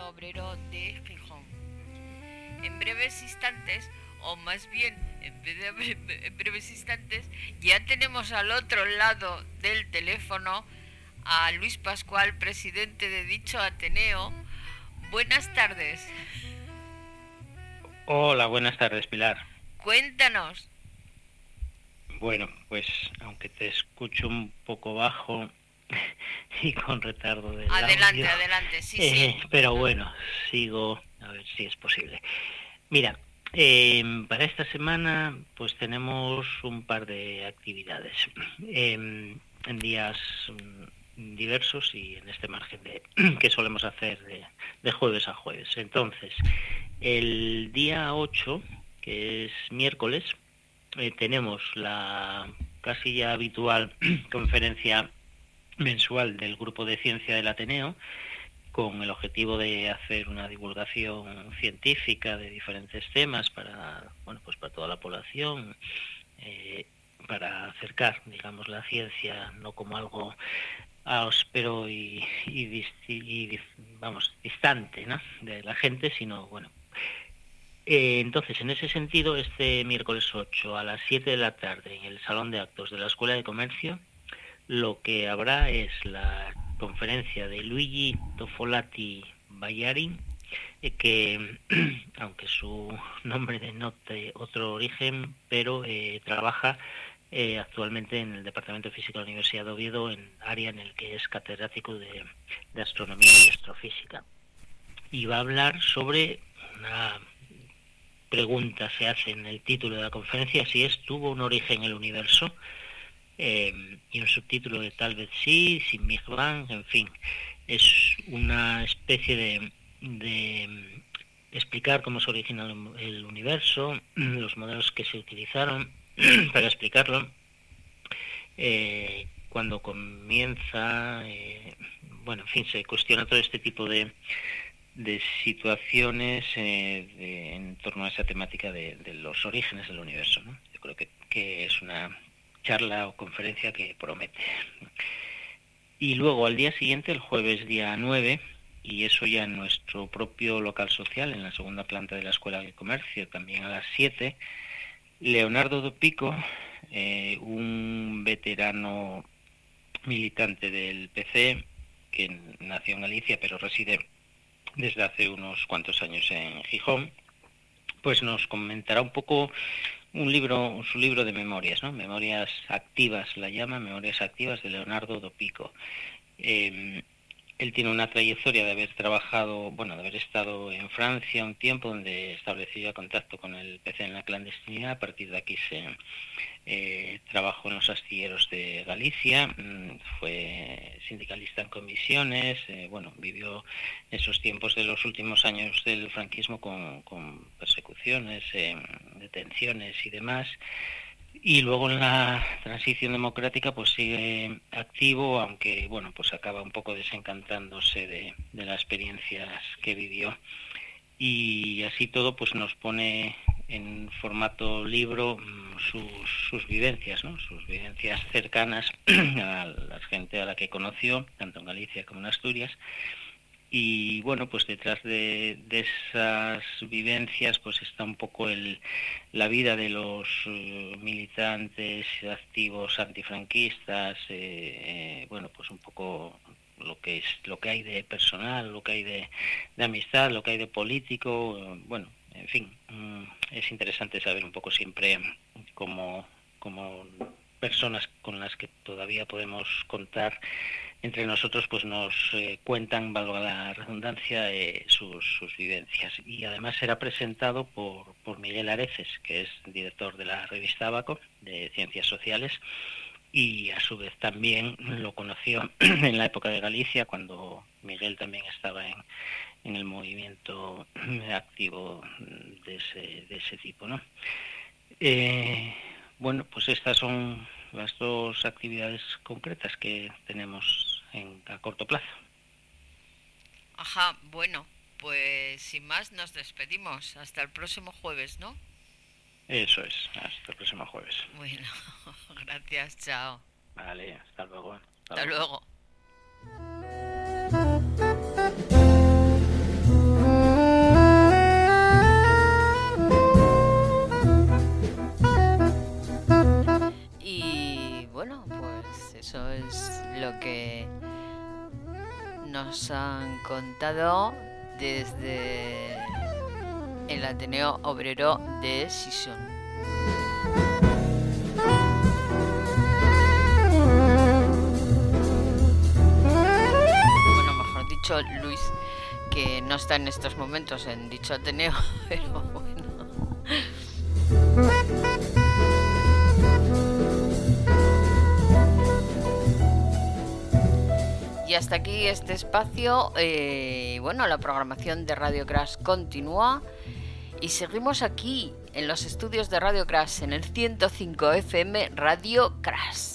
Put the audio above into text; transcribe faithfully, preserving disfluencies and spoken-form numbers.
Obrero de Gijón. En breves instantes, o más bien en, breve, en breves instantes, ya tenemos al otro lado del teléfono a Luis Pascual, presidente de dicho Ateneo. Buenas tardes. Hola, buenas tardes, Pilar. Cuéntanos. Bueno, pues aunque te escucho un poco bajo y con retardo del Adelante, audio, adelante, sí, sí. eh, pero bueno, sigo a ver si es posible. Mira, eh, para esta semana pues tenemos un par de actividades eh, en días mm, diversos y en este margen de que solemos hacer de, de jueves a jueves. Entonces, el día ocho, que es miércoles, eh, tenemos la casi ya habitual conferencia mensual del Grupo de Ciencia del Ateneo, con el objetivo de hacer una divulgación científica de diferentes temas para, bueno, pues para toda la población, eh, para acercar, digamos, la ciencia no como algo áspero y, y, y vamos, distante, ¿no?, de la gente, sino, bueno. Eh, entonces, en ese sentido, este miércoles ocho a las siete de la tarde, en el Salón de Actos de la Escuela de Comercio, lo que habrá es la conferencia de Luigi Tofolati Bayari, eh, que, aunque su nombre denote otro origen, pero eh, trabaja eh, actualmente en el Departamento de Física de la Universidad de Oviedo, en área en el que es catedrático de, de Astronomía y Astrofísica. Y va a hablar sobre una pregunta, se hace en el título de la conferencia, si es ¿tuvo un origen el universo? Eh, y un subtítulo de tal vez sí, sin Big Bang, en fin. Es una especie de, de explicar cómo se origina el, el universo, los modelos que se utilizaron para explicarlo, eh, cuando comienza, eh, bueno, en fin, se cuestiona todo este tipo de de situaciones eh, de, en torno a esa temática de, de los orígenes del universo, ¿no? Yo creo que, que es una charla o conferencia que promete. Y luego al día siguiente, el jueves día nueve, y eso ya en nuestro propio local social, en la segunda planta de la Escuela de Comercio, también a las siete, Leonardo Dopico, eh, un veterano militante del P C, que nació en Galicia pero reside desde hace unos cuantos años en Gijón, pues nos comentará un poco un libro, su libro de memorias, ¿no? Memorias activas, la llama, Memorias activas, de Leonardo Dopico. Eh, él tiene una trayectoria de haber trabajado, bueno, de haber estado en Francia un tiempo, donde estableció ya contacto con el P C en la clandestinidad. A partir de aquí se eh, trabajó en los astilleros de Galicia, fue sindicalista en comisiones, eh, bueno, vivió esos tiempos de los últimos años del franquismo con, con persecuciones, eh, detenciones y demás. Y luego en la transición democrática pues sigue activo, aunque bueno, pues acaba un poco desencantándose de, de las experiencias que vivió. Y así todo pues nos pone en formato libro sus, sus vivencias, ¿no? Sus vivencias cercanas a la gente a la que conoció, tanto en Galicia como en Asturias. Y bueno, pues detrás de, de esas vivencias pues está un poco el, la vida de los uh, militantes activos antifranquistas, eh, eh, bueno, pues un poco lo que es lo que hay de personal, lo que hay de, de amistad, lo que hay de político, eh, bueno, en fin, mm, es interesante saber un poco siempre cómo, cómo personas con las que todavía podemos contar entre nosotros pues nos eh, cuentan, valga la redundancia, eh, sus, sus vivencias. Y además será presentado por, por Miguel Areces, que es director de la revista Abaco, de Ciencias Sociales, y a su vez también lo conoció en la época de Galicia, cuando Miguel también estaba en, en el movimiento activo de ese, de ese tipo, ¿no? Eh, bueno, pues estas son las dos actividades concretas que tenemos en, a corto plazo. Ajá, bueno, pues sin más nos despedimos. Hasta el próximo jueves, ¿no? Eso es, hasta el próximo jueves. Bueno, gracias, chao. Vale, hasta luego. Hasta Hasta luego. luego. bueno, pues eso es lo que nos han contado desde el Ateneo Obrero de Sison. Bueno, mejor dicho, Luis, que no está en estos momentos en dicho Ateneo, pero bueno. Y hasta aquí este espacio. Eh, bueno, la programación de Radio Crash continúa y seguimos aquí en los estudios de Radio Crash en el ciento cinco F M Radio Crash.